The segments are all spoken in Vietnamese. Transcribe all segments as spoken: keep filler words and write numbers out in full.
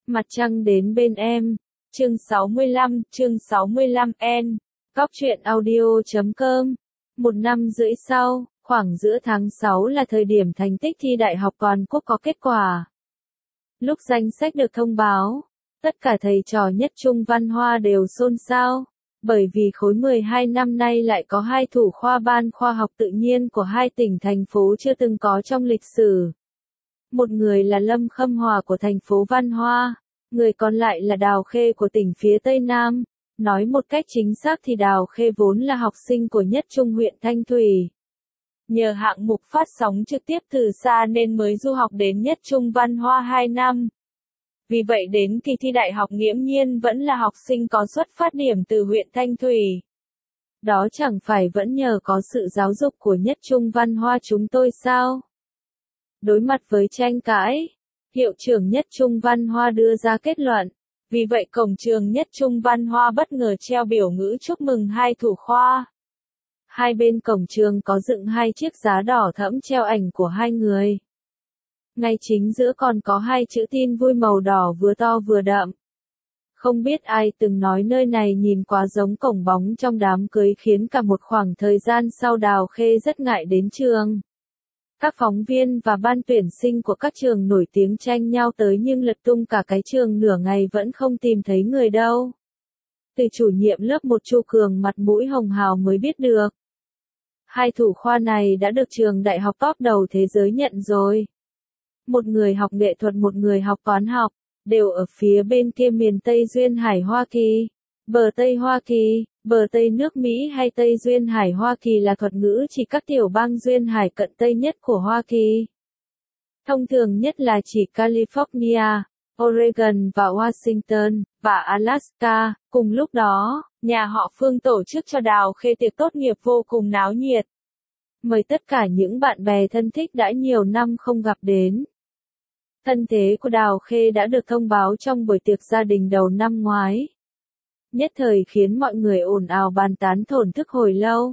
Mặt trăng đến bên em. Chương sáu mươi lăm, chương sáu mươi lăm N. Cóc truyện audio chấm com. Một năm rưỡi sau, khoảng giữa tháng sáu là thời điểm thành tích thi đại học toàn quốc có kết quả. Lúc danh sách được thông báo, tất cả thầy trò nhất trung văn hoa đều xôn xao, bởi vì khối mười hai năm nay lại có hai thủ khoa ban khoa học tự nhiên của hai tỉnh thành phố chưa từng có trong lịch sử. Một người là Lâm Khâm Hòa của thành phố Văn Hoa, người còn lại là Đào Khê của tỉnh phía Tây Nam. Nói một cách chính xác thì Đào Khê vốn là học sinh của nhất trung huyện Thanh Thủy. Nhờ hạng mục phát sóng trực tiếp từ xa nên mới du học đến nhất trung Văn Hoa hai năm. Vì vậy đến kỳ thi đại học nghiễm nhiên vẫn là học sinh có xuất phát điểm từ huyện Thanh Thủy. Đó chẳng phải vẫn nhờ có sự giáo dục của nhất trung Văn Hoa chúng tôi sao? Đối mặt với tranh cãi, hiệu trưởng nhất trung Văn Hoa đưa ra kết luận. Vì vậy cổng trường nhất trung Văn Hoa bất ngờ treo biểu ngữ chúc mừng hai thủ khoa. Hai bên cổng trường có dựng hai chiếc giá đỏ thẫm treo ảnh của hai người. Ngay chính giữa còn có hai chữ tin vui màu đỏ vừa to vừa đậm. Không biết ai từng nói nơi này nhìn quá giống cổng bóng trong đám cưới khiến cả một khoảng thời gian sau Đào Khê rất ngại đến trường. Các phóng viên và ban tuyển sinh của các trường nổi tiếng tranh nhau tới nhưng lật tung cả cái trường nửa ngày vẫn không tìm thấy người đâu. Từ chủ nhiệm lớp một Chu Cường mặt mũi hồng hào mới biết được. Hai thủ khoa này đã được trường đại học top đầu thế giới nhận rồi. Một người học nghệ thuật, một người học toán học, đều ở phía bên kia miền Tây Duyên Hải Hoa Kỳ. Bờ Tây Hoa Kỳ, bờ Tây nước Mỹ hay Tây Duyên Hải Hoa Kỳ là thuật ngữ chỉ các tiểu bang Duyên Hải cận Tây nhất của Hoa Kỳ. Thông thường nhất là chỉ California, Oregon và Washington, và Alaska. Cùng lúc đó, nhà họ Phương tổ chức cho Đào Khê tiệc tốt nghiệp vô cùng náo nhiệt. Mời tất cả những bạn bè thân thích đã nhiều năm không gặp đến. Thân thế của Đào Khê đã được thông báo trong buổi tiệc gia đình đầu năm ngoái. Nhất thời khiến mọi người ồn ào bàn tán thổn thức hồi lâu.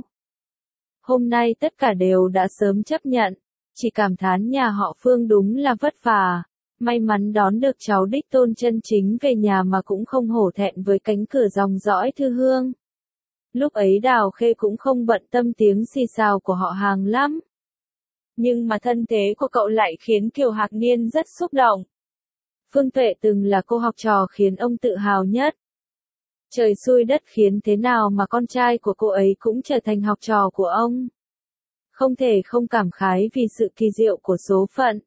Hôm nay tất cả đều đã sớm chấp nhận, chỉ cảm thán nhà họ Phương đúng là vất vả, may mắn đón được cháu đích tôn chân chính về nhà mà cũng không hổ thẹn với cánh cửa dòng dõi thư hương. Lúc ấy Đào Khê cũng không bận tâm tiếng xì xào của họ hàng lắm. Nhưng mà thân thế của cậu lại khiến Kiều Hạc Niên rất xúc động. Phương Tuệ từng là cô học trò khiến ông tự hào nhất. Trời xui đất khiến thế nào mà con trai của cô ấy cũng trở thành học trò của ông. Không thể không cảm khái vì sự kỳ diệu của số phận.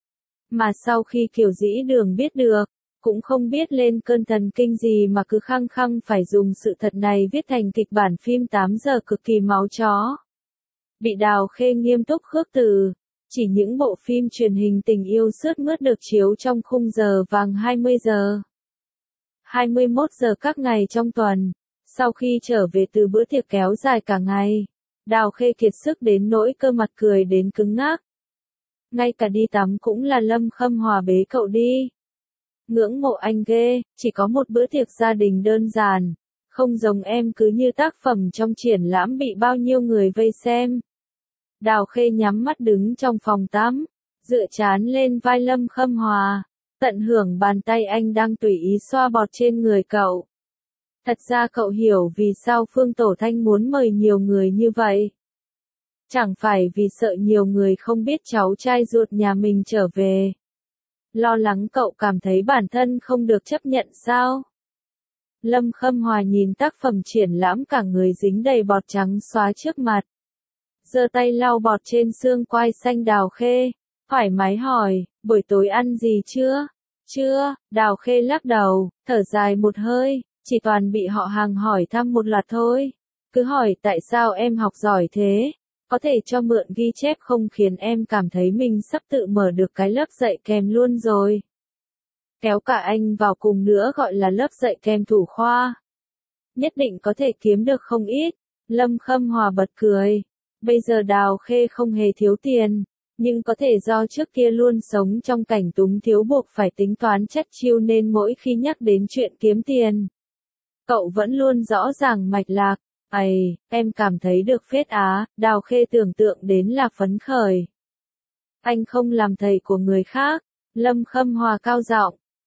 Mà sau khi Kiều Dĩ Đường biết được, cũng không biết lên cơn thần kinh gì mà cứ khăng khăng phải dùng sự thật này viết thành kịch bản phim tám giờ cực kỳ máu chó. Bị Đào Khê nghiêm túc khước từ, chỉ những bộ phim truyền hình tình yêu sướt mướt được chiếu trong khung giờ vàng hai mươi giờ. hai mươi mốt giờ các ngày trong tuần. Sau khi trở về từ bữa tiệc kéo dài cả ngày, Đào Khê kiệt sức đến nỗi cơ mặt cười đến cứng ngắc. Ngay cả đi tắm cũng là Lâm Khâm Hòa bế cậu đi. Ngưỡng mộ anh ghê, chỉ có một bữa tiệc gia đình đơn giản, không giống em cứ như tác phẩm trong triển lãm bị bao nhiêu người vây xem. Đào Khê nhắm mắt đứng trong phòng tắm, dựa trán lên vai Lâm Khâm Hòa, tận hưởng bàn tay anh đang tùy ý xoa bọt trên người cậu. Thật ra cậu hiểu vì sao Phương Tổ Thanh muốn mời nhiều người như vậy. Chẳng phải vì sợ nhiều người không biết cháu trai ruột nhà mình trở về. Lo lắng cậu cảm thấy bản thân không được chấp nhận sao? Lâm Khâm Hòa nhìn tác phẩm triển lãm cả người dính đầy bọt trắng xóa trước mặt. Giơ tay lau bọt trên xương quai xanh Đào Khê, thoải mái hỏi, buổi tối ăn gì chưa? Chưa, Đào Khê lắc đầu, thở dài một hơi, chỉ toàn bị họ hàng hỏi thăm một loạt thôi. Cứ hỏi tại sao em học giỏi thế? Có thể cho mượn ghi chép không khiến em cảm thấy mình sắp tự mở được cái lớp dạy kèm luôn rồi. Kéo cả anh vào cùng nữa gọi là lớp dạy kèm thủ khoa. Nhất định có thể kiếm được không ít. Lâm Khâm Hòa bật cười. Bây giờ Đào Khê không hề thiếu tiền, nhưng có thể do trước kia luôn sống trong cảnh túng thiếu buộc phải tính toán chất chiêu nên mỗi khi nhắc đến chuyện kiếm tiền, cậu vẫn luôn rõ ràng mạch lạc. Ây, em cảm thấy được phết á, Đào Khê tưởng tượng đến là phấn khởi. Anh không làm thầy của người khác, Lâm Khâm Hòa cao giọng,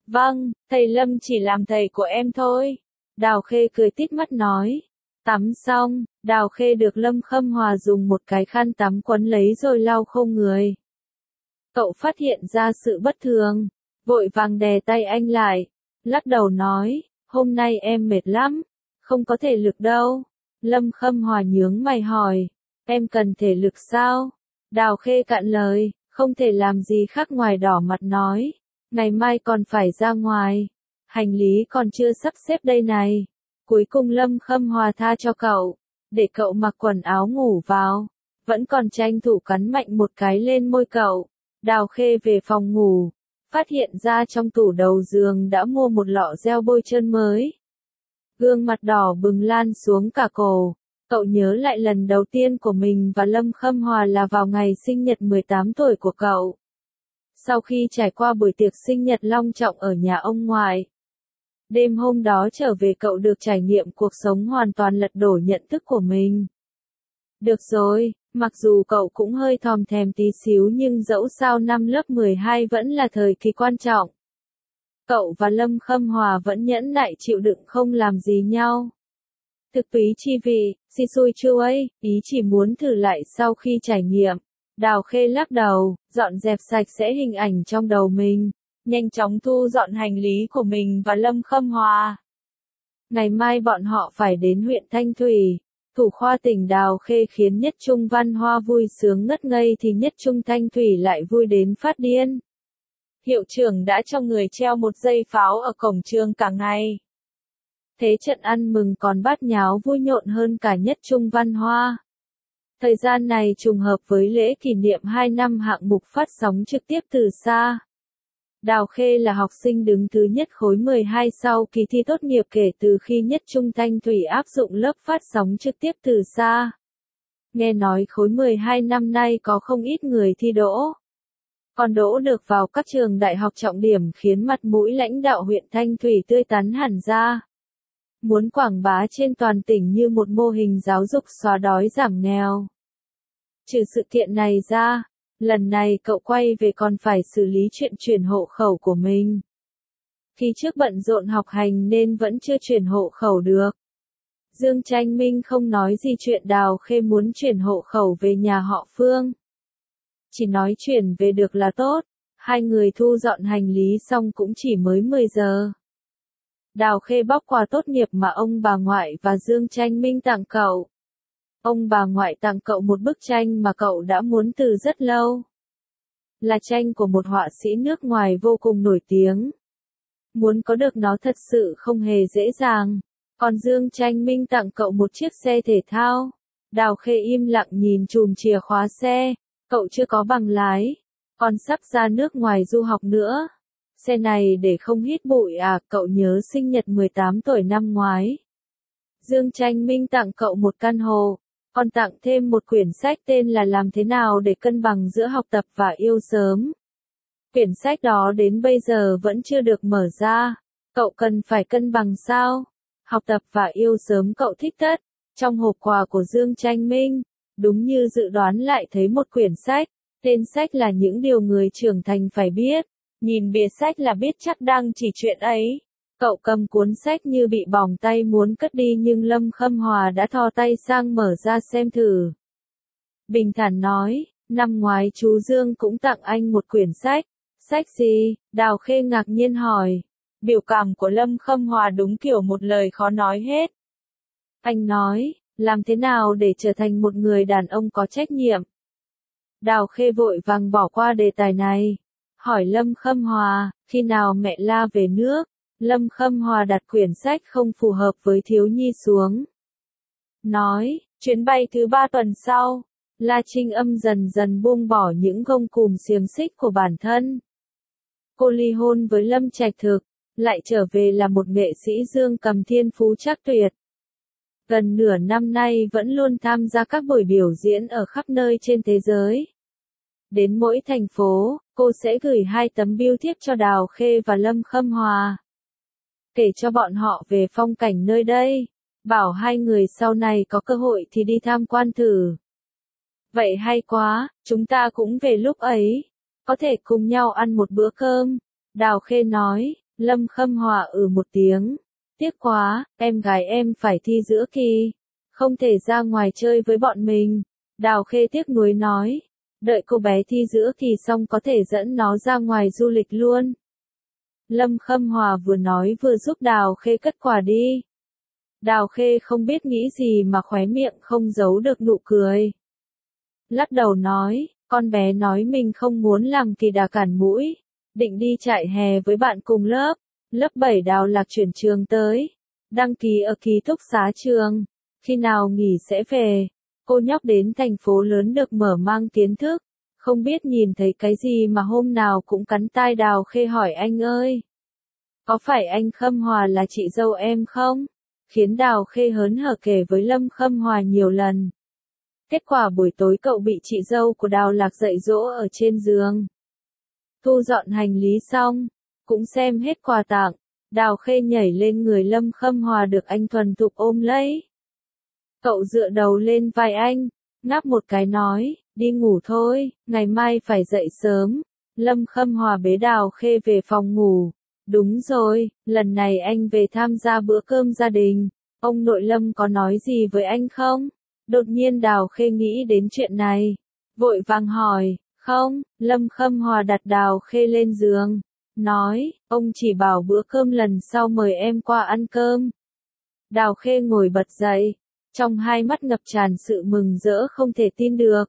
Vâng, thầy Lâm chỉ làm thầy của em thôi. Đào Khê cười tít mắt nói. Tắm xong, Đào Khê được Lâm Khâm Hòa dùng một cái khăn tắm quấn lấy rồi lau khô người. Cậu phát hiện ra sự bất thường, vội vàng đè tay anh lại, lắc đầu nói, hôm nay em mệt lắm, không có thể lực đâu. Lâm Khâm Hòa nhướng mày hỏi, em cần thể lực sao? Đào Khê cạn lời, không thể làm gì khác ngoài đỏ mặt nói, ngày mai còn phải ra ngoài, hành lý còn chưa sắp xếp đây này. Cuối cùng Lâm Khâm Hòa tha cho cậu, để cậu mặc quần áo ngủ vào, vẫn còn tranh thủ cắn mạnh một cái lên môi cậu. Đào Khê về phòng ngủ, phát hiện ra trong tủ đầu giường đã mua một lọ gel bôi trơn mới. Gương mặt đỏ bừng lan xuống cả cổ, cậu nhớ lại lần đầu tiên của mình và Lâm Khâm Hòa là vào ngày sinh nhật mười tám tuổi của cậu. Sau khi trải qua buổi tiệc sinh nhật long trọng ở nhà ông ngoại, đêm hôm đó trở về cậu được trải nghiệm cuộc sống hoàn toàn lật đổ nhận thức của mình. Được rồi, mặc dù cậu cũng hơi thòm thèm tí xíu nhưng dẫu sao năm lớp mười hai vẫn là thời kỳ quan trọng. Cậu và Lâm Khâm Hòa vẫn nhẫn nại chịu đựng không làm gì nhau. Thực túy chi vị, si xui chua ấy, ý chỉ muốn thử lại sau khi trải nghiệm. Đào Khê lắc đầu, dọn dẹp sạch sẽ hình ảnh trong đầu mình, nhanh chóng thu dọn hành lý của mình và Lâm Khâm Hòa. Ngày mai bọn họ phải đến huyện Thanh Thủy. Thủ khoa tỉnh Đào Khê khiến Nhất Trung Văn Hoa vui sướng ngất ngây thì Nhất Trung Thanh Thủy lại vui đến phát điên. Hiệu trưởng đã cho người treo một dây pháo ở cổng trường cả ngày. Thế trận ăn mừng còn bát nháo vui nhộn hơn cả Nhất Trung Văn Hoa. Thời gian này trùng hợp với lễ kỷ niệm hai năm hạng mục phát sóng trực tiếp từ xa. Đào Khê là học sinh đứng thứ nhất khối mười hai sau kỳ thi tốt nghiệp kể từ khi Nhất Trung Thanh Thủy áp dụng lớp phát sóng trực tiếp từ xa. Nghe nói khối mười hai năm nay có không ít người thi đỗ. Còn đỗ được vào các trường đại học trọng điểm khiến mặt mũi lãnh đạo huyện Thanh Thủy tươi tắn hẳn ra. Muốn quảng bá trên toàn tỉnh như một mô hình giáo dục xóa đói giảm nghèo. Trừ sự kiện này ra, lần này cậu quay về còn phải xử lý chuyện chuyển hộ khẩu của mình. Khi trước bận rộn học hành nên vẫn chưa chuyển hộ khẩu được. Dương Tranh Minh không nói gì chuyện Đào Khê muốn chuyển hộ khẩu về nhà họ Phương. Chỉ nói chuyển về được là tốt, hai người thu dọn hành lý xong cũng chỉ mới mười giờ. Đào Khê bóc quà tốt nghiệp mà ông bà ngoại và Dương Tranh Minh tặng cậu. Ông bà ngoại tặng cậu một bức tranh mà cậu đã muốn từ rất lâu. Là tranh của một họa sĩ nước ngoài vô cùng nổi tiếng. Muốn có được nó thật sự không hề dễ dàng. Còn Dương Tranh Minh tặng cậu một chiếc xe thể thao. Đào Khê im lặng nhìn chùm chìa khóa xe. Cậu chưa có bằng lái. Còn sắp ra nước ngoài du học nữa. Xe này để không hít bụi à, cậu nhớ sinh nhật mười tám tuổi năm ngoái. Dương Tranh Minh tặng cậu một căn hộ. Còn tặng thêm một quyển sách tên là Làm thế nào để cân bằng giữa học tập và yêu sớm. Quyển sách đó đến bây giờ vẫn chưa được mở ra. Cậu cần phải cân bằng sao? Học tập và yêu sớm cậu thích tất. Trong hộp quà của Dương Tranh Minh, đúng như dự đoán lại thấy một quyển sách. Tên sách là Những điều người trưởng thành phải biết. Nhìn bìa sách là biết chắc đang chỉ chuyện ấy. Cậu cầm cuốn sách như bị bỏng tay muốn cất đi nhưng Lâm Khâm Hòa đã thò tay sang mở ra xem thử. Bình thản nói, năm ngoái chú Dương cũng tặng anh một quyển sách. Sách gì? Đào Khê ngạc nhiên hỏi. Biểu cảm của Lâm Khâm Hòa đúng kiểu một lời khó nói hết. Anh nói, làm thế nào để trở thành một người đàn ông có trách nhiệm? Đào Khê vội vàng bỏ qua đề tài này. Hỏi Lâm Khâm Hòa, khi nào mẹ La về nước? Lâm Khâm Hòa đặt quyển sách không phù hợp với thiếu nhi xuống. Nói, chuyến bay thứ ba tuần sau. La Trinh Âm dần dần buông bỏ những gông cùm xiềng xích của bản thân. Cô ly hôn với Lâm Trạch Thực, lại trở về là một nghệ sĩ dương cầm thiên phú trắc tuyệt. Gần nửa năm nay vẫn luôn tham gia các buổi biểu diễn ở khắp nơi trên thế giới. Đến mỗi thành phố, cô sẽ gửi hai tấm bưu thiếp cho Đào Khê và Lâm Khâm Hòa. Kể cho bọn họ về phong cảnh nơi đây. Bảo hai người sau này có cơ hội thì đi tham quan thử. Vậy hay quá, chúng ta cũng về lúc ấy. Có thể cùng nhau ăn một bữa cơm. Đào Khê nói, Lâm Khâm Hòa ừ một tiếng. Tiếc quá, em gái em phải thi giữa kỳ. Không thể ra ngoài chơi với bọn mình. Đào Khê tiếc nuối nói. Đợi cô bé thi giữa kỳ xong có thể dẫn nó ra ngoài du lịch luôn. Lâm Khâm Hòa vừa nói vừa giúp Đào Khê cất quà đi. Đào Khê không biết nghĩ gì mà khóe miệng không giấu được nụ cười. Lắc đầu nói, con bé nói mình không muốn làm kỳ đà cản mũi. Định đi chạy hè với bạn cùng lớp. Lớp bảy Đào Lạc chuyển trường tới. Đăng ký ở ký túc xá trường. Khi nào nghỉ sẽ về. Cô nhóc đến thành phố lớn được mở mang kiến thức. Không biết nhìn thấy cái gì mà hôm nào cũng cắn tai Đào Khê hỏi anh ơi. Có phải anh Khâm Hòa là chị dâu em không? Khiến Đào Khê hớn hở kể với Lâm Khâm Hòa nhiều lần. Kết quả buổi tối cậu bị chị dâu của Đào Lạc dạy dỗ ở trên giường. Thu dọn hành lý xong, cũng xem hết quà tặng, Đào Khê nhảy lên người Lâm Khâm Hòa được anh thuần thục ôm lấy. Cậu dựa đầu lên vai anh, ngáp một cái nói, đi ngủ thôi, ngày mai phải dậy sớm. Lâm Khâm Hòa bế Đào Khê về phòng ngủ. Đúng rồi, lần này anh về tham gia bữa cơm gia đình, ông nội Lâm có nói gì với anh không? Đột nhiên Đào Khê nghĩ đến chuyện này, vội vàng hỏi, không, Lâm Khâm Hòa đặt Đào Khê lên giường, nói, ông chỉ bảo bữa cơm lần sau mời em qua ăn cơm. Đào Khê ngồi bật dậy, trong hai mắt ngập tràn sự mừng rỡ không thể tin được.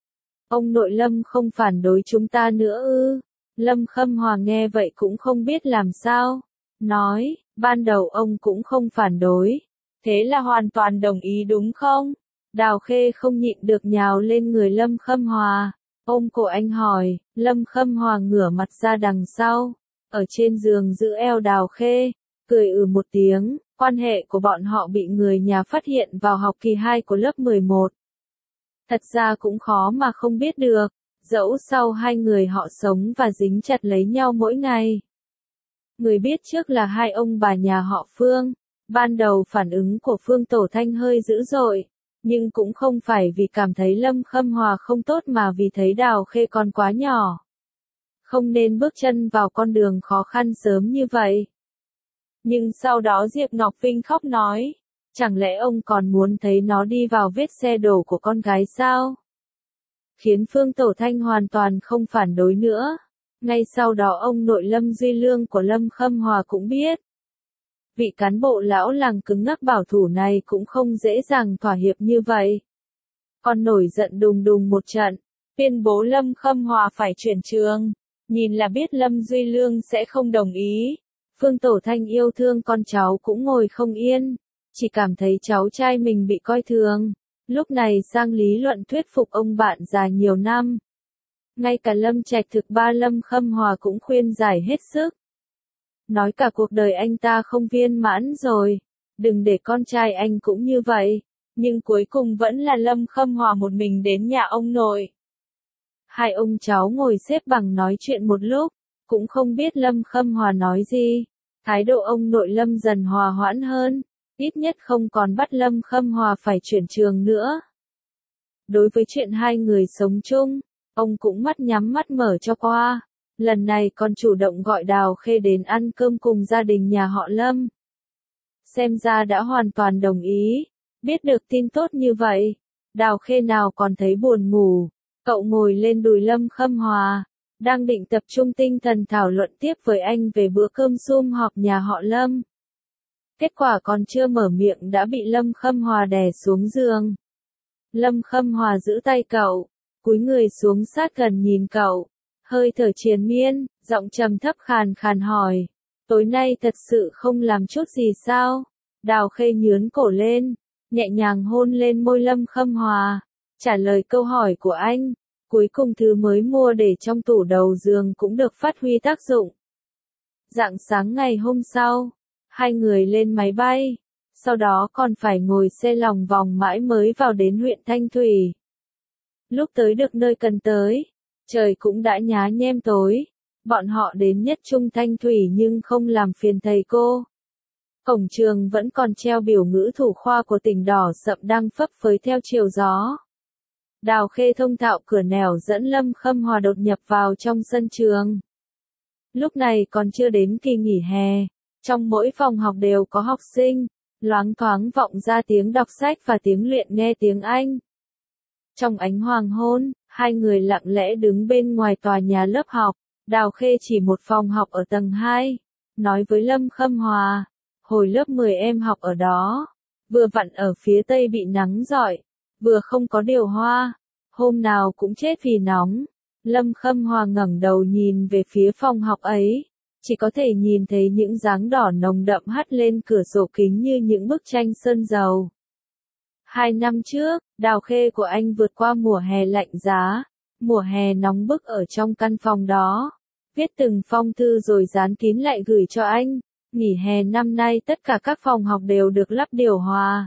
Ông nội Lâm không phản đối chúng ta nữa ư? Lâm Khâm Hòa nghe vậy cũng không biết làm sao. Nói, ban đầu ông cũng không phản đối. Thế là hoàn toàn đồng ý đúng không? Đào Khê không nhịn được nhào lên người Lâm Khâm Hòa. Ôm cổ anh hỏi, Lâm Khâm Hòa ngửa mặt ra đằng sau. Ở trên giường giữ eo Đào Khê, cười ừ một tiếng. Quan hệ của bọn họ bị người nhà phát hiện vào học kỳ hai của lớp mười một. Thật ra cũng khó mà không biết được. Dẫu sau hai người họ sống và dính chặt lấy nhau mỗi ngày. Người biết trước là hai ông bà nhà họ Phương. Ban đầu phản ứng của Phương Tổ Thanh hơi dữ dội. Nhưng cũng không phải vì cảm thấy Lâm Khâm Hòa không tốt mà vì thấy Đào Khê còn quá nhỏ. Không nên bước chân vào con đường khó khăn sớm như vậy. Nhưng sau đó Diệp Ngọc Vinh khóc nói. Chẳng lẽ ông còn muốn thấy nó đi vào vết xe đổ của con gái sao? Khiến Phương Tổ Thanh hoàn toàn không phản đối nữa. Ngay sau đó ông nội Lâm Duy Lương của Lâm Khâm Hòa cũng biết. Vị cán bộ lão làng cứng ngắc bảo thủ này cũng không dễ dàng thỏa hiệp như vậy. Còn nổi giận đùng đùng một trận, tuyên bố Lâm Khâm Hòa phải chuyển trường. Nhìn là biết Lâm Duy Lương sẽ không đồng ý. Phương Tổ Thanh yêu thương con cháu cũng ngồi không yên. Chỉ cảm thấy cháu trai mình bị coi thường. Lúc này sang lý luận thuyết phục ông bạn già nhiều năm. Ngay cả Lâm Trạch Thực ba Lâm Khâm Hòa cũng khuyên giải hết sức. Nói cả cuộc đời anh ta không viên mãn rồi. Đừng để con trai anh cũng như vậy. Nhưng cuối cùng vẫn là Lâm Khâm Hòa một mình đến nhà ông nội. Hai ông cháu ngồi xếp bằng nói chuyện một lúc. Cũng không biết Lâm Khâm Hòa nói gì. Thái độ ông nội Lâm dần hòa hoãn hơn. Ít nhất không còn bắt Lâm Khâm Hòa phải chuyển trường nữa. Đối với chuyện hai người sống chung, ông cũng mắt nhắm mắt mở cho qua. Lần này còn chủ động gọi Đào Khê đến ăn cơm cùng gia đình nhà họ Lâm. Xem ra đã hoàn toàn đồng ý. Biết được tin tốt như vậy, Đào Khê nào còn thấy buồn ngủ. Cậu ngồi lên đùi Lâm Khâm Hòa, đang định tập trung tinh thần thảo luận tiếp với anh về bữa cơm sum họp nhà họ Lâm. Kết quả còn chưa mở miệng đã bị Lâm Khâm Hòa đè xuống giường. Lâm Khâm Hòa giữ tay cậu, cúi người xuống sát gần nhìn cậu, hơi thở triền miên, giọng trầm thấp khàn khàn hỏi, tối nay thật sự không làm chút gì sao? Đào Khê nhướn cổ lên, nhẹ nhàng hôn lên môi Lâm Khâm Hòa, trả lời câu hỏi của anh, cuối cùng thứ mới mua để trong tủ đầu giường cũng được phát huy tác dụng. Rạng sáng ngày hôm sau, hai người lên máy bay, sau đó còn phải ngồi xe lòng vòng mãi mới vào đến huyện Thanh Thủy. Lúc tới được nơi cần tới, trời cũng đã nhá nhem tối, bọn họ đến nhất trung Thanh Thủy nhưng không làm phiền thầy cô. Cổng trường vẫn còn treo biểu ngữ thủ khoa của tỉnh đỏ sậm đang phấp phới theo chiều gió. Đào Khê thông thạo cửa nẻo dẫn Lâm Khâm Hòa đột nhập vào trong sân trường. Lúc này còn chưa đến kỳ nghỉ hè, trong mỗi phòng học đều có học sinh, loáng thoáng vọng ra tiếng đọc sách và tiếng luyện nghe tiếng Anh. Trong ánh hoàng hôn, hai người lặng lẽ đứng bên ngoài tòa nhà lớp học, Đào Khê chỉ một phòng học ở tầng hai, nói với Lâm Khâm Hòa, hồi lớp mười em học ở đó, vừa vặn ở phía tây bị nắng rọi, vừa không có điều hòa, hôm nào cũng chết vì nóng. Lâm Khâm Hòa ngẩng đầu nhìn về phía phòng học ấy, chỉ có thể nhìn thấy những dáng đỏ nồng đậm hắt lên cửa sổ kính như những bức tranh sơn dầu. Hai năm trước, Đào Khê của anh vượt qua mùa hè lạnh giá, mùa hè nóng bức ở trong căn phòng đó, viết từng phong thư rồi dán kín lại gửi cho anh. Nghỉ hè năm nay tất cả các phòng học đều được lắp điều hòa.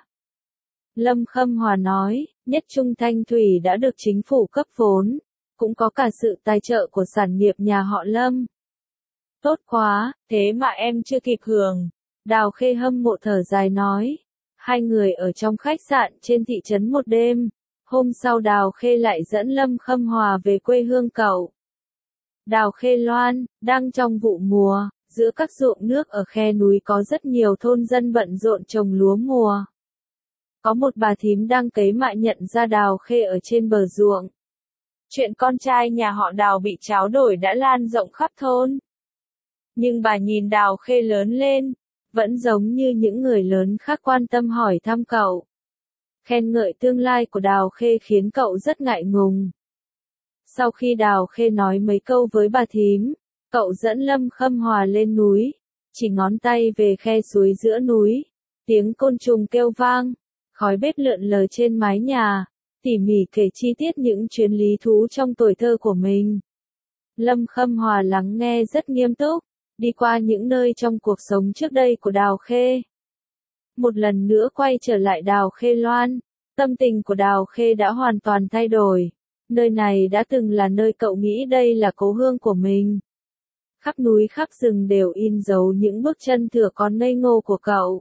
Lâm Khâm Hòa nói, Nhất Trung Thanh Thủy đã được chính phủ cấp vốn, cũng có cả sự tài trợ của sản nghiệp nhà họ Lâm. Tốt quá, thế mà em chưa kịp hưởng. Đào Khê hâm mộ thở dài nói. Hai người ở trong khách sạn trên thị trấn một đêm. Hôm sau Đào Khê lại dẫn Lâm Khâm Hòa về quê hương cậu. Đào Khê Loan, đang trong vụ mùa, giữa các ruộng nước ở khe núi có rất nhiều thôn dân bận rộn trồng lúa mùa. Có một bà thím đang cấy mạ nhận ra Đào Khê ở trên bờ ruộng. Chuyện con trai nhà họ Đào bị tráo đổi đã lan rộng khắp thôn. Nhưng bà nhìn Đào Khê lớn lên, vẫn giống như những người lớn khác quan tâm hỏi thăm cậu. Khen ngợi tương lai của Đào Khê khiến cậu rất ngại ngùng. Sau khi Đào Khê nói mấy câu với bà thím, cậu dẫn Lâm Khâm Hòa lên núi, chỉ ngón tay về khe suối giữa núi. Tiếng côn trùng kêu vang, khói bếp lượn lờ trên mái nhà, tỉ mỉ kể chi tiết những chuyến lý thú trong tuổi thơ của mình. Lâm Khâm Hòa lắng nghe rất nghiêm túc, đi qua những nơi trong cuộc sống trước đây của Đào Khê. Một lần nữa quay trở lại Đào Khê Loan, tâm tình của Đào Khê đã hoàn toàn thay đổi. Nơi này đã từng là nơi cậu nghĩ đây là cố hương của mình. Khắp núi khắp rừng đều in dấu những bước chân thửa con ngây ngô của cậu.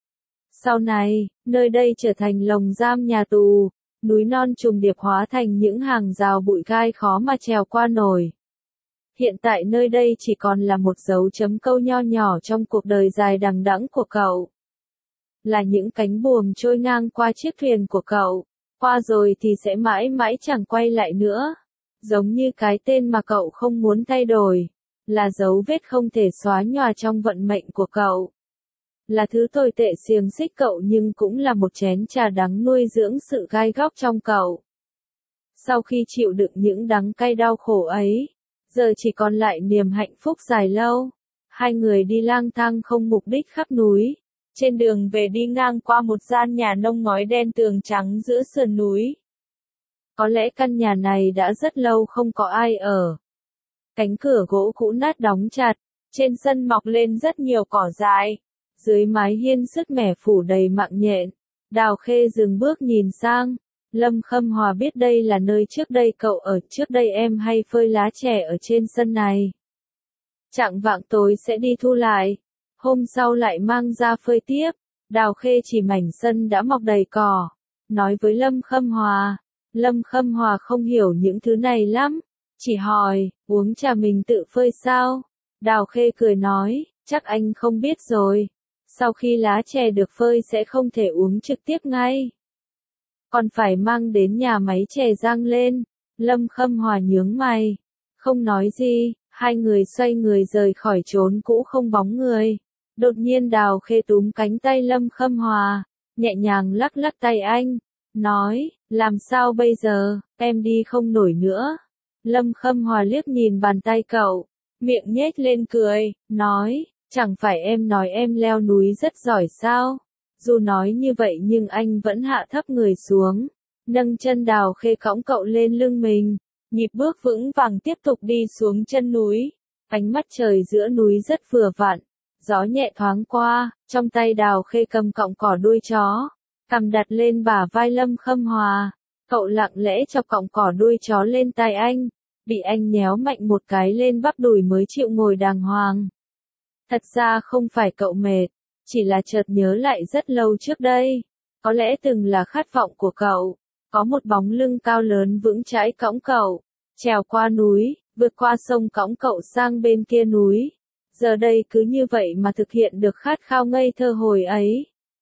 Sau này, nơi đây trở thành lồng giam nhà tù, núi non trùng điệp hóa thành những hàng rào bụi gai khó mà trèo qua nổi. Hiện tại nơi đây chỉ còn là một dấu chấm câu nho nhỏ trong cuộc đời dài đằng đẵng của cậu. Là những cánh buồm trôi ngang qua chiếc thuyền của cậu, qua rồi thì sẽ mãi mãi chẳng quay lại nữa. Giống như cái tên mà cậu không muốn thay đổi, là dấu vết không thể xóa nhòa trong vận mệnh của cậu. Là thứ tồi tệ xiềng xích cậu nhưng cũng là một chén trà đắng nuôi dưỡng sự gai góc trong cậu. Sau khi chịu đựng những đắng cay đau khổ ấy, giờ chỉ còn lại niềm hạnh phúc dài lâu. Hai người đi lang thang không mục đích khắp núi. Trên đường về đi ngang qua một gian nhà nông ngói đen tường trắng giữa sườn núi. Có lẽ căn nhà này đã rất lâu không có ai ở. Cánh cửa gỗ cũ nát đóng chặt, trên sân mọc lên rất nhiều cỏ dại. Dưới mái hiên sứt mẻ phủ đầy mạng nhện. Đào Khê dừng bước nhìn sang. Lâm Khâm Hòa biết đây là nơi trước đây cậu ở, trước đây em hay phơi lá chè ở trên sân này. Chạng vạng tối sẽ đi thu lại, hôm sau lại mang ra phơi tiếp. Đào Khê chỉ mảnh sân đã mọc đầy cỏ, nói với Lâm Khâm Hòa. Lâm Khâm Hòa không hiểu những thứ này lắm, chỉ hỏi, uống trà mình tự phơi sao? Đào Khê cười nói, chắc anh không biết rồi. Sau khi lá chè được phơi sẽ không thể uống trực tiếp ngay. Còn phải mang đến nhà máy chè rang lên. Lâm Khâm Hòa nhướng mày, không nói gì, hai người xoay người rời khỏi chốn cũ không bóng người. Đột nhiên Đào Khê túm cánh tay Lâm Khâm Hòa, nhẹ nhàng lắc lắc tay anh, nói, làm sao bây giờ, em đi không nổi nữa. Lâm Khâm Hòa liếc nhìn bàn tay cậu, miệng nhếch lên cười, nói, chẳng phải em nói em leo núi rất giỏi sao? Dù nói như vậy nhưng anh vẫn hạ thấp người xuống, nâng chân Đào Khê cõng cậu lên lưng mình, nhịp bước vững vàng tiếp tục đi xuống chân núi. Ánh mắt trời giữa núi rất vừa vặn, gió nhẹ thoáng qua, trong tay Đào Khê cầm cọng cỏ đuôi chó, cầm đặt lên bả vai Lâm Khâm Hòa. Cậu lặng lẽ chọc cọng cỏ đuôi chó lên tai anh, bị anh nhéo mạnh một cái lên bắp đùi mới chịu ngồi đàng hoàng. Thật ra không phải cậu mệt, chỉ là chợt nhớ lại rất lâu trước đây, có lẽ từng là khát vọng của cậu, có một bóng lưng cao lớn vững chãi cõng cậu, trèo qua núi, vượt qua sông cõng cậu sang bên kia núi. Giờ đây cứ như vậy mà thực hiện được khát khao ngây thơ hồi ấy.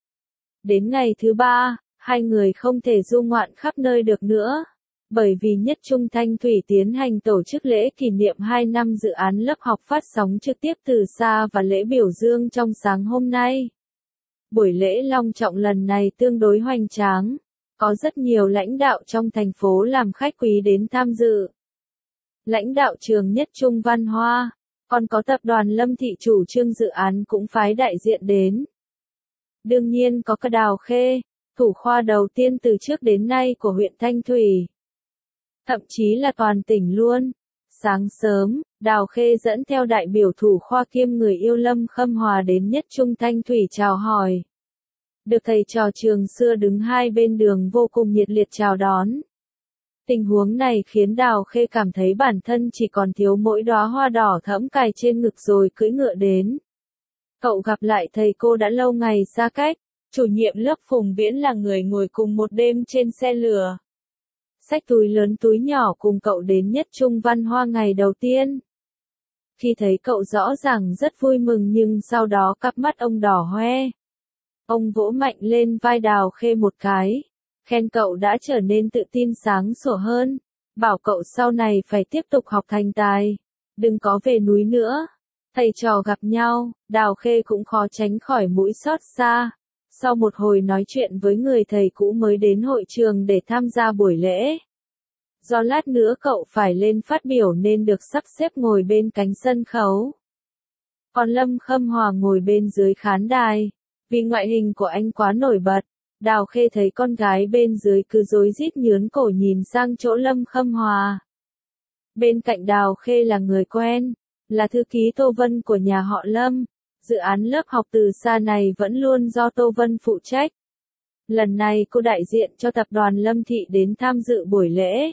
Đến ngày thứ ba, hai người không thể du ngoạn khắp nơi được nữa. Bởi vì Nhất Trung Thanh Thủy tiến hành tổ chức lễ kỷ niệm hai năm dự án lớp học phát sóng trực tiếp từ xa và lễ biểu dương trong sáng hôm nay. Buổi lễ long trọng lần này tương đối hoành tráng. Có rất nhiều lãnh đạo trong thành phố làm khách quý đến tham dự. Lãnh đạo trường Nhất Trung Văn Hoa, còn có tập đoàn Lâm Thị chủ trương dự án cũng phái đại diện đến. Đương nhiên có cả Đào Khê, thủ khoa đầu tiên từ trước đến nay của huyện Thanh Thủy. Thậm chí là toàn tỉnh luôn. Sáng sớm, Đào Khê dẫn theo đại biểu thủ khoa kiêm người yêu Lâm Khâm Hòa đến Nhất Trung Thanh Thủy chào hỏi. Được thầy trò trường xưa đứng hai bên đường vô cùng nhiệt liệt chào đón. Tình huống này khiến Đào Khê cảm thấy bản thân chỉ còn thiếu mỗi đóa hoa đỏ thẫm cài trên ngực rồi cưỡi ngựa đến. Cậu gặp lại thầy cô đã lâu ngày xa cách, chủ nhiệm lớp Phùng Viễn là người ngồi cùng một đêm trên xe lửa. Xách túi lớn túi nhỏ cùng cậu đến Nhất Trung Văn Hoa ngày đầu tiên. Khi thấy cậu rõ ràng rất vui mừng nhưng sau đó cặp mắt ông đỏ hoe. Ông vỗ mạnh lên vai Đào Khê một cái, khen cậu đã trở nên tự tin sáng sủa hơn, bảo cậu sau này phải tiếp tục học thành tài, đừng có về núi nữa. Thầy trò gặp nhau, Đào Khê cũng khó tránh khỏi mũi xót xa. Sau một hồi nói chuyện với người thầy cũ mới đến hội trường để tham gia buổi lễ. Do lát nữa cậu phải lên phát biểu nên được sắp xếp ngồi bên cánh sân khấu. Còn Lâm Khâm Hòa ngồi bên dưới khán đài. Vì ngoại hình của anh quá nổi bật, Đào Khê thấy con gái bên dưới cứ rối rít nhướn cổ nhìn sang chỗ Lâm Khâm Hòa. Bên cạnh Đào Khê là người quen, là thư ký Tô Vân của nhà họ Lâm. Dự án lớp học từ xa này vẫn luôn do Tô Vân phụ trách. Lần này cô đại diện cho tập đoàn Lâm Thị đến tham dự buổi lễ.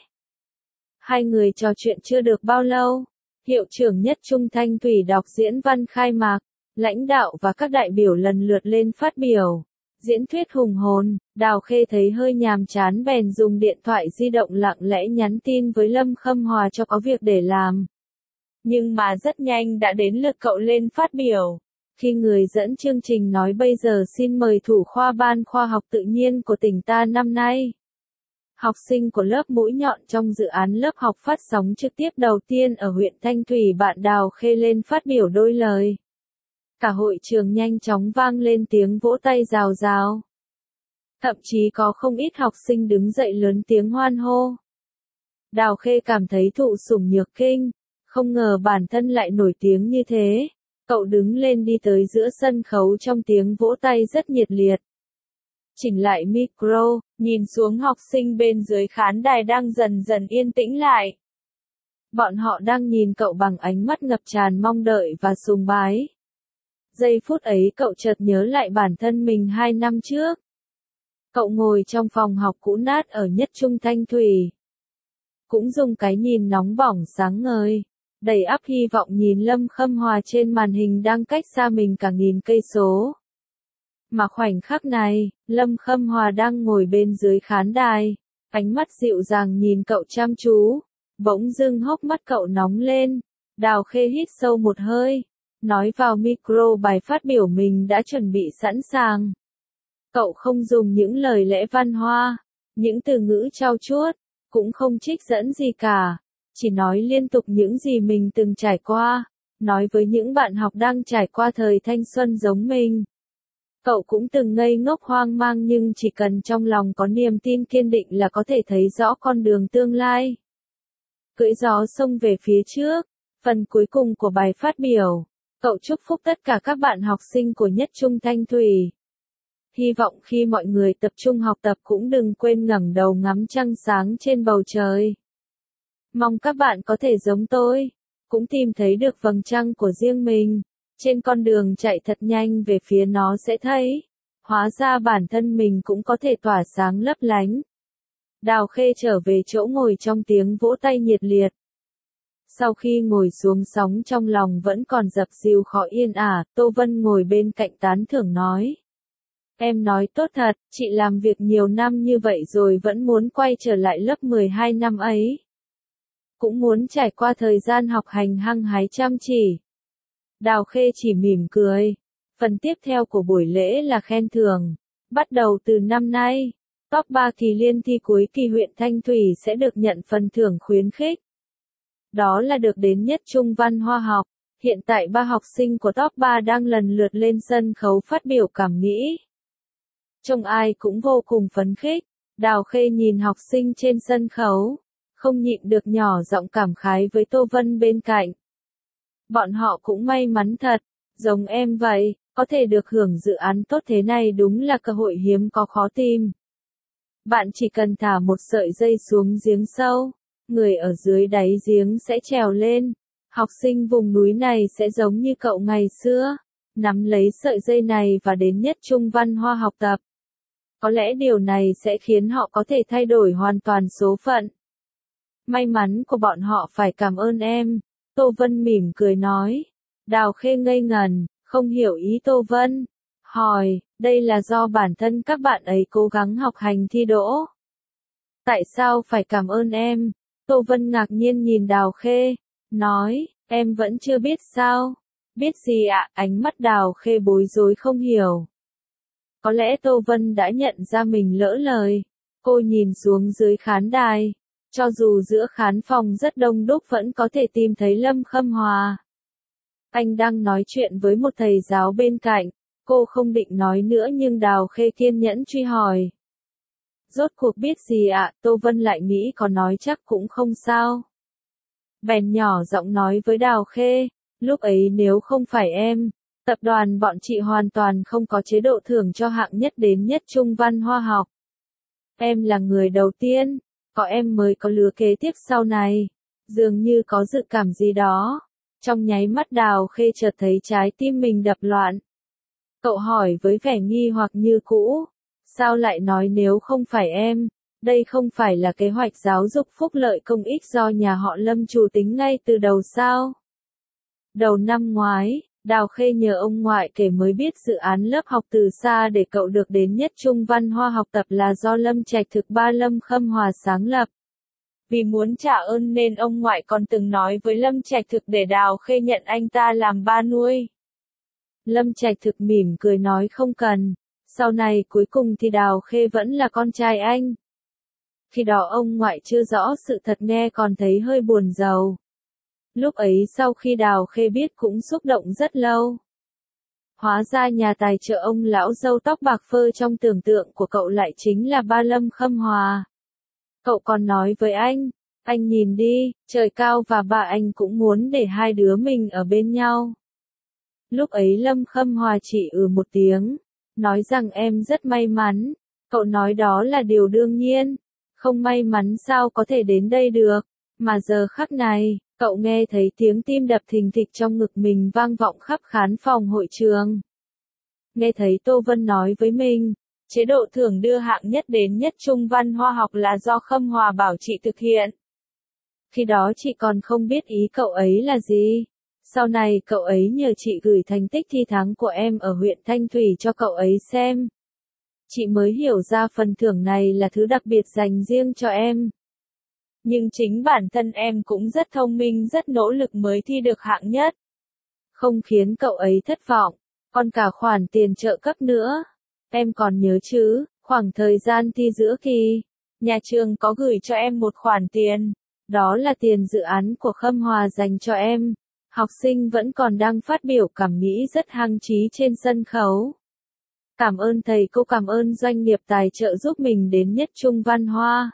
Hai người trò chuyện chưa được bao lâu, hiệu trưởng Nhất Trung Thanh Thủy đọc diễn văn khai mạc, lãnh đạo và các đại biểu lần lượt lên phát biểu. Diễn thuyết hùng hồn, Đào Khê thấy hơi nhàm chán bèn dùng điện thoại di động lặng lẽ nhắn tin với Lâm Khâm Hòa cho có việc để làm. Nhưng mà rất nhanh đã đến lượt cậu lên phát biểu. Khi người dẫn chương trình nói bây giờ xin mời thủ khoa ban khoa học tự nhiên của tỉnh ta năm nay. Học sinh của lớp mũi nhọn trong dự án lớp học phát sóng trực tiếp đầu tiên ở huyện Thanh Thủy bạn Đào Khê lên phát biểu đôi lời. Cả hội trường nhanh chóng vang lên tiếng vỗ tay rào rào. Thậm chí có không ít học sinh đứng dậy lớn tiếng hoan hô. Đào Khê cảm thấy thụ sủng nhược kinh, không ngờ bản thân lại nổi tiếng như thế. Cậu đứng lên đi tới giữa sân khấu trong tiếng vỗ tay rất nhiệt liệt. Chỉnh lại micro, nhìn xuống học sinh bên dưới khán đài đang dần dần yên tĩnh lại. Bọn họ đang nhìn cậu bằng ánh mắt ngập tràn mong đợi và sùng bái. Giây phút ấy cậu chợt nhớ lại bản thân mình hai năm trước. Cậu ngồi trong phòng học cũ nát ở Nhất Trung Thanh Thủy. Cũng dùng cái nhìn nóng bỏng sáng ngời, đầy ắp hy vọng nhìn Lâm Khâm Hòa trên màn hình đang cách xa mình cả nghìn cây số. Mà khoảnh khắc này, Lâm Khâm Hòa đang ngồi bên dưới khán đài, ánh mắt dịu dàng nhìn cậu chăm chú. Bỗng dưng hốc mắt cậu nóng lên, Đào Khê hít sâu một hơi, nói vào micro bài phát biểu mình đã chuẩn bị sẵn sàng. Cậu không dùng những lời lẽ văn hoa, những từ ngữ trau chuốt, cũng không trích dẫn gì cả, chỉ nói liên tục những gì mình từng trải qua, nói với những bạn học đang trải qua thời thanh xuân giống mình. Cậu cũng từng ngây ngốc hoang mang nhưng chỉ cần trong lòng có niềm tin kiên định là có thể thấy rõ con đường tương lai. Cưỡi gió xông về phía trước, phần cuối cùng của bài phát biểu, cậu chúc phúc tất cả các bạn học sinh của Nhất Trung Thanh Thủy. Hy vọng khi mọi người tập trung học tập cũng đừng quên ngẩng đầu ngắm trăng sáng trên bầu trời. Mong các bạn có thể giống tôi, cũng tìm thấy được vầng trăng của riêng mình. Trên con đường chạy thật nhanh về phía nó sẽ thấy, hóa ra bản thân mình cũng có thể tỏa sáng lấp lánh. Đào Khê trở về chỗ ngồi trong tiếng vỗ tay nhiệt liệt. Sau khi ngồi xuống sóng trong lòng vẫn còn dập dìu khó yên ả, Tô Vân ngồi bên cạnh tán thưởng nói. Em nói tốt thật, chị làm việc nhiều năm như vậy rồi vẫn muốn quay trở lại lớp mười hai năm ấy. cũng muốn trải qua thời gian học hành hăng hái chăm chỉ. Đào Khê chỉ mỉm cười. Phần tiếp theo của buổi lễ là khen thưởng. Bắt đầu từ năm nay, top ba kỳ liên thi cuối kỳ huyện Thanh Thủy sẽ được nhận phần thưởng khuyến khích. Đó là được đến nhất trung văn hóa học. Hiện tại ba học sinh của top ba đang lần lượt lên sân khấu phát biểu cảm nghĩ. Trông ai cũng vô cùng phấn khích. Đào Khê nhìn học sinh trên sân khấu, không nhịn được nhỏ giọng cảm khái với Tô Vân bên cạnh. Bọn họ cũng may mắn thật, giống em vậy, có thể được hưởng dự án tốt thế này đúng là cơ hội hiếm có khó tìm. Bạn chỉ cần thả một sợi dây xuống giếng sâu, người ở dưới đáy giếng sẽ trèo lên. Học sinh vùng núi này sẽ giống như cậu ngày xưa, nắm lấy sợi dây này và đến nhất trung văn hóa học tập. Có lẽ điều này sẽ khiến họ có thể thay đổi hoàn toàn số phận. May mắn của bọn họ phải cảm ơn em, Tô Vân mỉm cười nói. Đào Khê ngây ngần, không hiểu ý Tô Vân. Hỏi, đây là do bản thân các bạn ấy cố gắng học hành thi đỗ. Tại sao phải cảm ơn em? Tô Vân ngạc nhiên nhìn Đào Khê, nói, em vẫn chưa biết sao? Biết gì ạ? Ánh mắt Đào Khê bối rối không hiểu. Có lẽ Tô Vân đã nhận ra mình lỡ lời. Cô nhìn xuống dưới khán đài. Cho dù giữa khán phòng rất đông đúc vẫn có thể tìm thấy Lâm Khâm Hòa. Anh đang nói chuyện với một thầy giáo bên cạnh. Cô không định nói nữa nhưng Đào Khê kiên nhẫn truy hỏi. Rốt cuộc biết gì ạ? Tô Vân lại nghĩ có nói chắc cũng không sao. Bèn nhỏ giọng nói với Đào Khê. Lúc ấy nếu không phải em, tập đoàn bọn chị hoàn toàn không có chế độ thưởng cho hạng nhất đến nhất trung văn hóa học. Em là người đầu tiên, có em mới có lứa kế tiếp sau này. Dường như có dự cảm gì đó. Trong nháy mắt Đào Khê chợt thấy trái tim mình đập loạn. Cậu hỏi với vẻ nghi hoặc như cũ. Sao lại nói nếu không phải em? Đây không phải là kế hoạch giáo dục phúc lợi công ích do nhà họ Lâm chủ tính ngay từ đầu sao? Đầu năm ngoái, Đào Khê nhờ ông ngoại kể mới biết dự án lớp học từ xa để cậu được đến nhất trung văn hóa học tập là do Lâm Trạch Thực ba Lâm Khâm Hòa sáng lập. Vì muốn trả ơn nên ông ngoại còn từng nói với Lâm Trạch Thực để Đào Khê nhận anh ta làm ba nuôi. Lâm Trạch Thực mỉm cười nói không cần. Sau này cuối cùng thì Đào Khê vẫn là con trai anh. Khi đó ông ngoại chưa rõ sự thật nghe còn thấy hơi buồn rầu. Lúc ấy sau khi Đào Khê biết cũng xúc động rất lâu. Hóa ra nhà tài trợ ông lão râu tóc bạc phơ trong tưởng tượng của cậu lại chính là ba Lâm Khâm Hòa. Cậu còn nói với anh, anh nhìn đi, trời cao và ba anh cũng muốn để hai đứa mình ở bên nhau. Lúc ấy Lâm Khâm Hòa chỉ ừ một tiếng, nói rằng em rất may mắn, cậu nói đó là điều đương nhiên, không may mắn sao có thể đến đây được, mà giờ khắc này, cậu nghe thấy tiếng tim đập thình thịch trong ngực mình vang vọng khắp khán phòng hội trường. Nghe thấy Tô Vân nói với mình, chế độ thưởng đưa hạng nhất đến nhất trung văn hóa học là do Khâm Hòa bảo chị thực hiện. Khi đó chị còn không biết ý cậu ấy là gì. Sau này cậu ấy nhờ chị gửi thành tích thi thắng của em ở huyện Thanh Thủy cho cậu ấy xem. Chị mới hiểu ra phần thưởng này là thứ đặc biệt dành riêng cho em. Nhưng chính bản thân em cũng rất thông minh rất nỗ lực mới thi được hạng nhất. Không khiến cậu ấy thất vọng, còn cả khoản tiền trợ cấp nữa. Em còn nhớ chứ, khoảng thời gian thi giữa kỳ, nhà trường có gửi cho em một khoản tiền. Đó là tiền dự án của Khâm Hòa dành cho em. Học sinh vẫn còn đang phát biểu cảm nghĩ rất hăng chí trên sân khấu. Cảm ơn thầy cô, cảm ơn doanh nghiệp tài trợ giúp mình đến nhất trung văn hóa.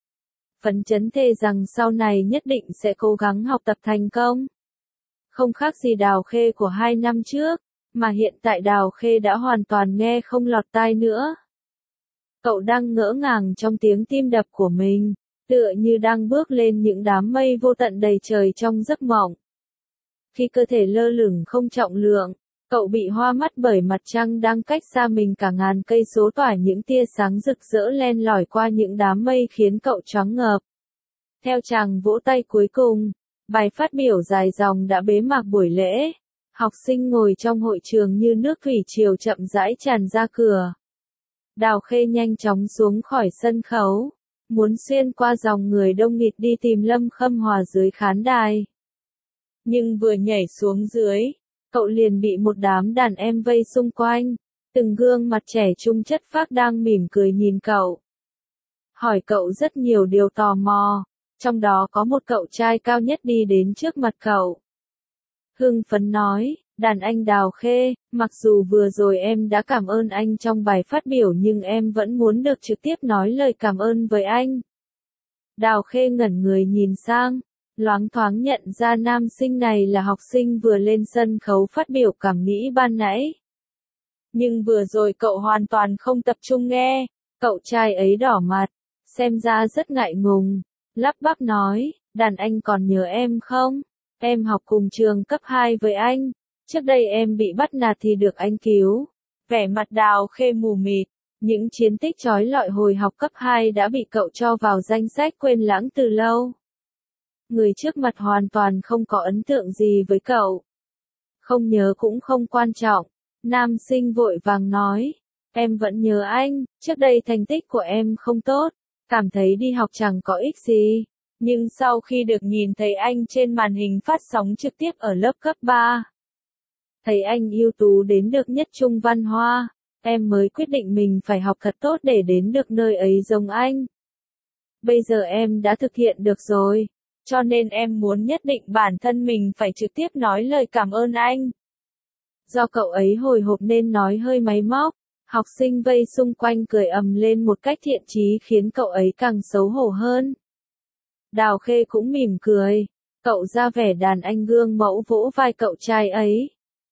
Phấn chấn thề rằng sau này nhất định sẽ cố gắng học tập thành công. Không khác gì Đào Khê của hai năm trước, mà hiện tại Đào Khê đã hoàn toàn nghe không lọt tai nữa. Cậu đang ngỡ ngàng trong tiếng tim đập của mình, tựa như đang bước lên những đám mây vô tận đầy trời trong giấc mộng. Khi cơ thể lơ lửng không trọng lượng, cậu bị hoa mắt bởi mặt trăng đang cách xa mình cả ngàn cây số tỏa những tia sáng rực rỡ len lỏi qua những đám mây khiến cậu choáng ngợp. Theo chàng vỗ tay cuối cùng, bài phát biểu dài dòng đã bế mạc buổi lễ. Học sinh ngồi trong hội trường như nước thủy triều chậm rãi tràn ra cửa. Đào Khê nhanh chóng xuống khỏi sân khấu. muốn xuyên qua dòng người đông nghịt đi tìm Lâm Khâm Hòa dưới khán đài. Nhưng vừa nhảy xuống dưới, cậu liền bị một đám đàn em vây xung quanh, từng gương mặt trẻ trung chất phác đang mỉm cười nhìn cậu. Hỏi cậu rất nhiều điều tò mò, trong đó có một cậu trai cao nhất đi đến trước mặt cậu. Hưng phấn nói, đàn anh Đào Khê, mặc dù vừa rồi em đã cảm ơn anh trong bài phát biểu nhưng em vẫn muốn được trực tiếp nói lời cảm ơn với anh. Đào Khê ngẩn người nhìn sang, loáng thoáng nhận ra nam sinh này là học sinh vừa lên sân khấu phát biểu cảm nghĩ ban nãy. Nhưng vừa rồi cậu hoàn toàn không tập trung nghe, cậu trai ấy đỏ mặt, xem ra rất ngại ngùng, lắp bắp nói, đàn anh còn nhớ em không? Em học cùng trường cấp hai với anh, trước đây em bị bắt nạt thì được anh cứu. Vẻ mặt Đào Khê mù mịt, những chiến tích chói lọi hồi học cấp hai đã bị cậu cho vào danh sách quên lãng từ lâu. Người trước mặt hoàn toàn không có ấn tượng gì với cậu. Không nhớ cũng không quan trọng, nam sinh vội vàng nói, em vẫn nhớ anh, trước đây thành tích của em không tốt, cảm thấy đi học chẳng có ích gì. Nhưng sau khi được nhìn thấy anh trên màn hình phát sóng trực tiếp ở lớp cấp ba, thấy anh ưu tú đến được nhất trung văn hoa, em mới quyết định mình phải học thật tốt để đến được nơi ấy giống anh. Bây giờ em đã thực hiện được rồi, cho nên em muốn nhất định bản thân mình phải trực tiếp nói lời cảm ơn anh. Do cậu ấy hồi hộp nên nói hơi máy móc, học sinh vây xung quanh cười ầm lên một cách thiện chí khiến cậu ấy càng xấu hổ hơn. Đào Khê cũng mỉm cười, cậu ra vẻ đàn anh gương mẫu vỗ vai cậu trai ấy.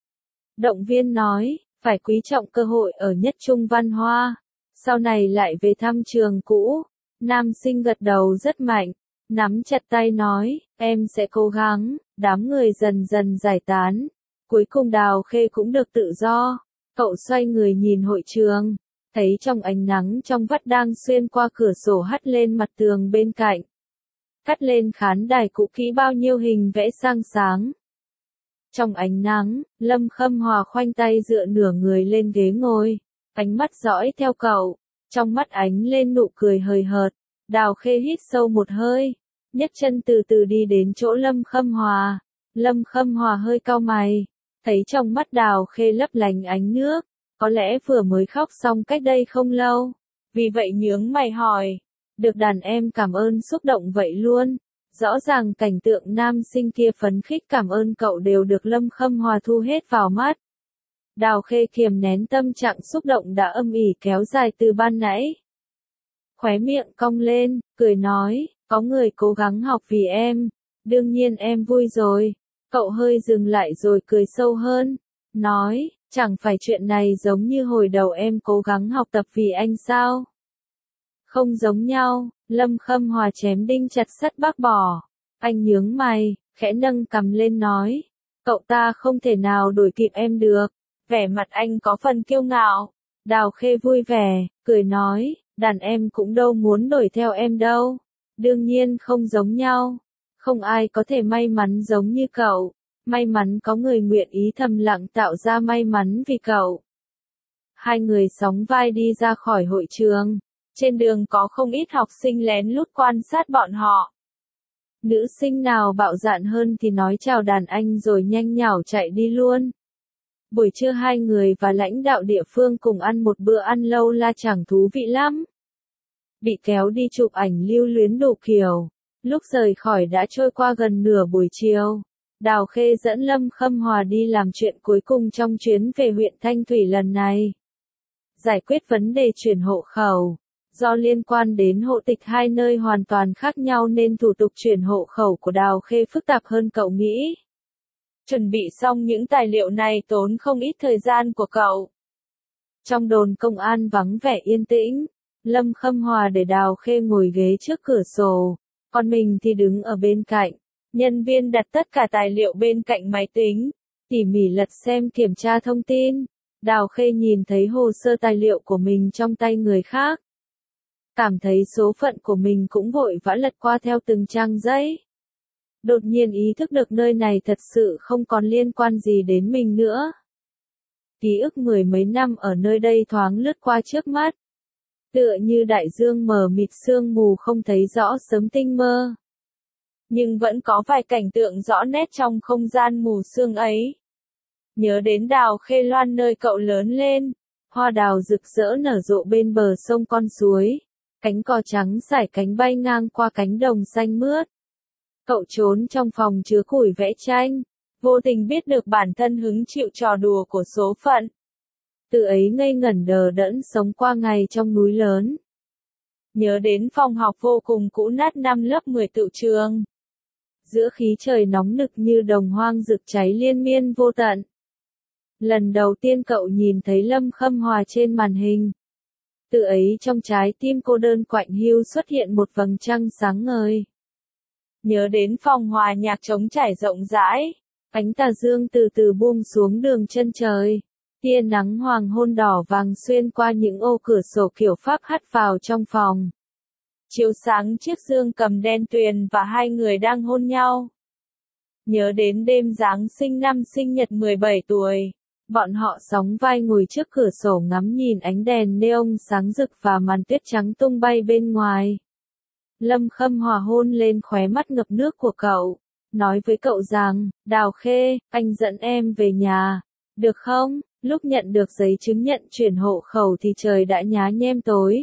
Động viên nói, phải quý trọng cơ hội ở nhất trung văn hoa, sau này lại về thăm trường cũ. Nam sinh gật đầu rất mạnh, nắm chặt tay nói, em sẽ cố gắng. Đám người dần dần giải tán, cuối cùng Đào Khê cũng được tự do. Cậu xoay người nhìn hội trường, thấy trong ánh nắng trong vắt đang xuyên qua cửa sổ hắt lên mặt tường bên cạnh. Cắt lên khán đài cũ kỹ bao nhiêu hình vẽ sang sáng. Trong ánh nắng, Lâm Khâm Hòa khoanh tay dựa nửa người lên ghế ngồi, ánh mắt dõi theo cậu, trong mắt ánh lên nụ cười hời hợt. Đào Khê hít sâu một hơi, nhấc chân từ từ đi đến chỗ Lâm Khâm Hòa. Lâm Khâm Hòa hơi cau mày, thấy trong mắt Đào Khê lấp lánh ánh nước, có lẽ vừa mới khóc xong cách đây không lâu, vì vậy nhướng mày hỏi. Được đàn em cảm ơn xúc động vậy luôn. Rõ ràng cảnh tượng nam sinh kia phấn khích cảm ơn cậu đều được Lâm Khâm Hòa thu hết vào mắt. Đào Khê kiềm nén tâm trạng xúc động đã âm ỉ kéo dài từ ban nãy. Khóe miệng cong lên, cười nói, có người cố gắng học vì em, đương nhiên em vui rồi. Cậu hơi dừng lại rồi cười sâu hơn, nói, chẳng phải chuyện này giống như hồi đầu em cố gắng học tập vì anh sao? Không giống nhau, Lâm Khâm Hòa chém đinh chặt sắt bác bỏ. Anh nhướng mày, khẽ nâng cằm lên nói, cậu ta không thể nào đuổi kịp em được. Vẻ mặt anh có phần kiêu ngạo. Đào Khê vui vẻ, cười nói, đàn em cũng đâu muốn đuổi theo em đâu. Đương nhiên không giống nhau. Không ai có thể may mắn giống như cậu. May mắn có người nguyện ý thầm lặng tạo ra may mắn vì cậu. Hai người sóng vai đi ra khỏi hội trường. Trên đường có không ít học sinh lén lút quan sát bọn họ. Nữ sinh nào bạo dạn hơn thì nói chào đàn anh rồi nhanh nhảu chạy đi luôn. Buổi trưa hai người và lãnh đạo địa phương cùng ăn một bữa ăn lâu la chẳng thú vị lắm. Bị kéo đi chụp ảnh lưu luyến đủ kiểu. Lúc rời khỏi đã trôi qua gần nửa buổi chiều. Đào Khê dẫn Lâm Khâm Hòa đi làm chuyện cuối cùng trong chuyến về huyện Thanh Thủy lần này. Giải quyết vấn đề chuyển hộ khẩu. Do liên quan đến hộ tịch hai nơi hoàn toàn khác nhau nên thủ tục chuyển hộ khẩu của Đào Khê phức tạp hơn cậu nghĩ. Chuẩn bị xong những tài liệu này tốn không ít thời gian của cậu. Trong đồn công an vắng vẻ yên tĩnh, Lâm Khâm Hòa để Đào Khê ngồi ghế trước cửa sổ, còn mình thì đứng ở bên cạnh. Nhân viên đặt tất cả tài liệu bên cạnh máy tính, tỉ mỉ lật xem kiểm tra thông tin. Đào Khê nhìn thấy hồ sơ tài liệu của mình trong tay người khác. Cảm thấy số phận của mình cũng vội vã lật qua theo từng trang giấy. Đột nhiên ý thức được nơi này thật sự không còn liên quan gì đến mình nữa. Ký ức mười mấy năm ở nơi đây thoáng lướt qua trước mắt. Tựa như đại dương mờ mịt sương mù không thấy rõ sớm tinh mơ. Nhưng vẫn có vài cảnh tượng rõ nét trong không gian mù sương ấy. Nhớ đến đào Khê Loan nơi cậu lớn lên, hoa đào rực rỡ nở rộ bên bờ sông con suối, cánh cò trắng sải cánh bay ngang qua cánh đồng xanh mướt. Cậu trốn trong phòng chứa củi vẽ tranh, vô tình biết được bản thân hứng chịu trò đùa của số phận. Từ ấy ngây ngẩn đờ đẫn sống qua ngày trong núi lớn. Nhớ đến phòng học vô cùng cũ nát năm lớp mười tự trường. Giữa khí trời nóng nực như đồng hoang rực cháy liên miên vô tận. Lần đầu tiên cậu nhìn thấy Lâm Khâm Hòa trên màn hình. Từ ấy trong trái tim cô đơn quạnh hiu xuất hiện một vầng trăng sáng ngời. Nhớ đến phòng hòa nhạc trống trải rộng rãi, ánh tà dương từ từ buông xuống đường chân trời. Tia nắng hoàng hôn đỏ vàng xuyên qua những ô cửa sổ kiểu Pháp hắt vào trong phòng. Chiếu sáng chiếc dương cầm đen tuyền và hai người đang hôn nhau. Nhớ đến đêm Giáng sinh năm sinh nhật mười bảy tuổi. Bọn họ sóng vai ngồi trước cửa sổ ngắm nhìn ánh đèn neon sáng rực và màn tuyết trắng tung bay bên ngoài. Lâm Khâm Hòa hôn lên khóe mắt ngập nước của cậu, nói với cậu rằng, Đào Khê, anh dẫn em về nhà, được không? Lúc nhận được giấy chứng nhận chuyển hộ khẩu thì trời đã nhá nhem tối.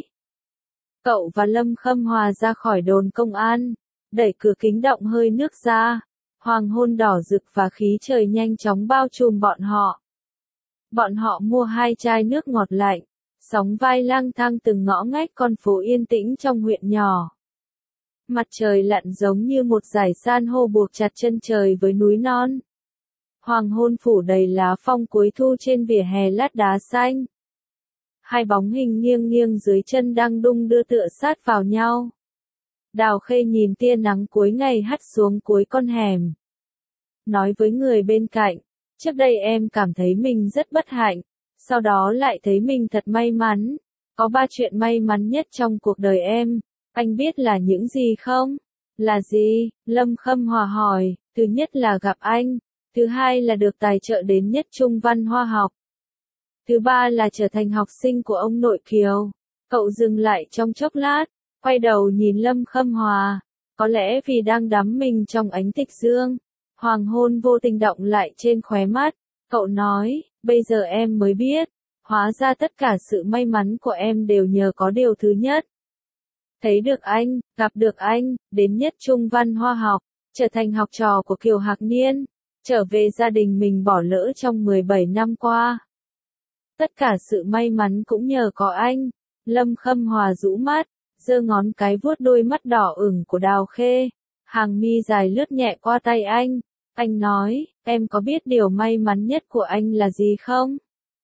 Cậu và Lâm Khâm Hòa ra khỏi đồn công an, đẩy cửa kính động hơi nước ra, hoàng hôn đỏ rực và khí trời nhanh chóng bao trùm bọn họ. Bọn họ mua hai chai nước ngọt lạnh, sóng vai lang thang từng ngõ ngách con phố yên tĩnh trong huyện nhỏ. Mặt trời lặn giống như một dải san hô buộc chặt chân trời với núi non. Hoàng hôn phủ đầy lá phong cuối thu trên vỉa hè lát đá xanh. Hai bóng hình nghiêng nghiêng dưới chân đang đung đưa tựa sát vào nhau. Đào Khê nhìn tia nắng cuối ngày hắt xuống cuối con hẻm. Nói với người bên cạnh, trước đây em cảm thấy mình rất bất hạnh, sau đó lại thấy mình thật may mắn. Có ba chuyện may mắn nhất trong cuộc đời em, anh biết là những gì không? Là gì? Lâm Khâm Hòa hỏi, thứ nhất là gặp anh, thứ hai là được tài trợ đến Nhất Trung Văn Hoa học. Thứ ba là trở thành học sinh của ông nội Kiều. Cậu dừng lại trong chốc lát, quay đầu nhìn Lâm Khâm Hòa, có lẽ vì đang đắm mình trong ánh tịch dương. Hoàng hôn vô tình động lại trên khóe mắt, cậu nói, bây giờ em mới biết, hóa ra tất cả sự may mắn của em đều nhờ có điều thứ nhất. Thấy được anh, gặp được anh, đến Nhất Trung Văn Hoa học, trở thành học trò của Kiều Hạc Niên, trở về gia đình mình bỏ lỡ trong mười bảy năm qua. Tất cả sự may mắn cũng nhờ có anh. Lâm Khâm Hòa rũ mắt, giơ ngón cái vuốt đôi mắt đỏ ửng của Đào Khê, hàng mi dài lướt nhẹ qua tay anh. Anh nói, em có biết điều may mắn nhất của anh là gì không?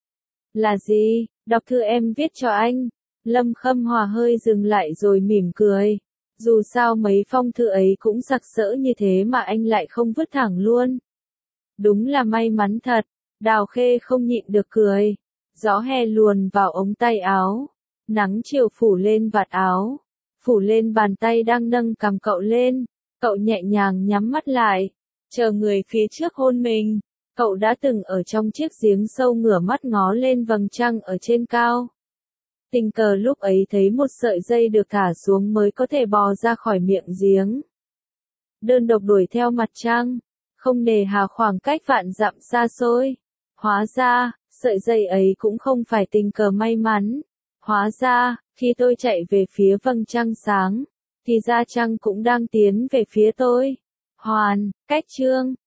Là gì? Đọc thư em viết cho anh. Lâm Khâm Hòa hơi dừng lại rồi mỉm cười. Dù sao mấy phong thư ấy cũng sặc sỡ như thế mà anh lại không vứt thẳng luôn. Đúng là may mắn thật. Đào Khê không nhịn được cười. Gió hè luồn vào ống tay áo. Nắng chiều phủ lên vạt áo. Phủ lên bàn tay đang nâng cằm cậu lên. Cậu nhẹ nhàng nhắm mắt lại. Chờ người phía trước hôn mình. Cậu đã từng ở trong chiếc giếng sâu ngửa mắt ngó lên vầng trăng ở trên cao. Tình cờ lúc ấy thấy một sợi dây được thả xuống mới có thể bò ra khỏi miệng giếng. Đơn độc đuổi theo mặt trăng, không nề hà khoảng cách vạn dặm xa xôi. Hóa ra, sợi dây ấy cũng không phải tình cờ may mắn. Hóa ra, khi tôi chạy về phía vầng trăng sáng, thì ra trăng cũng đang tiến về phía tôi. Hoàn, cách chương.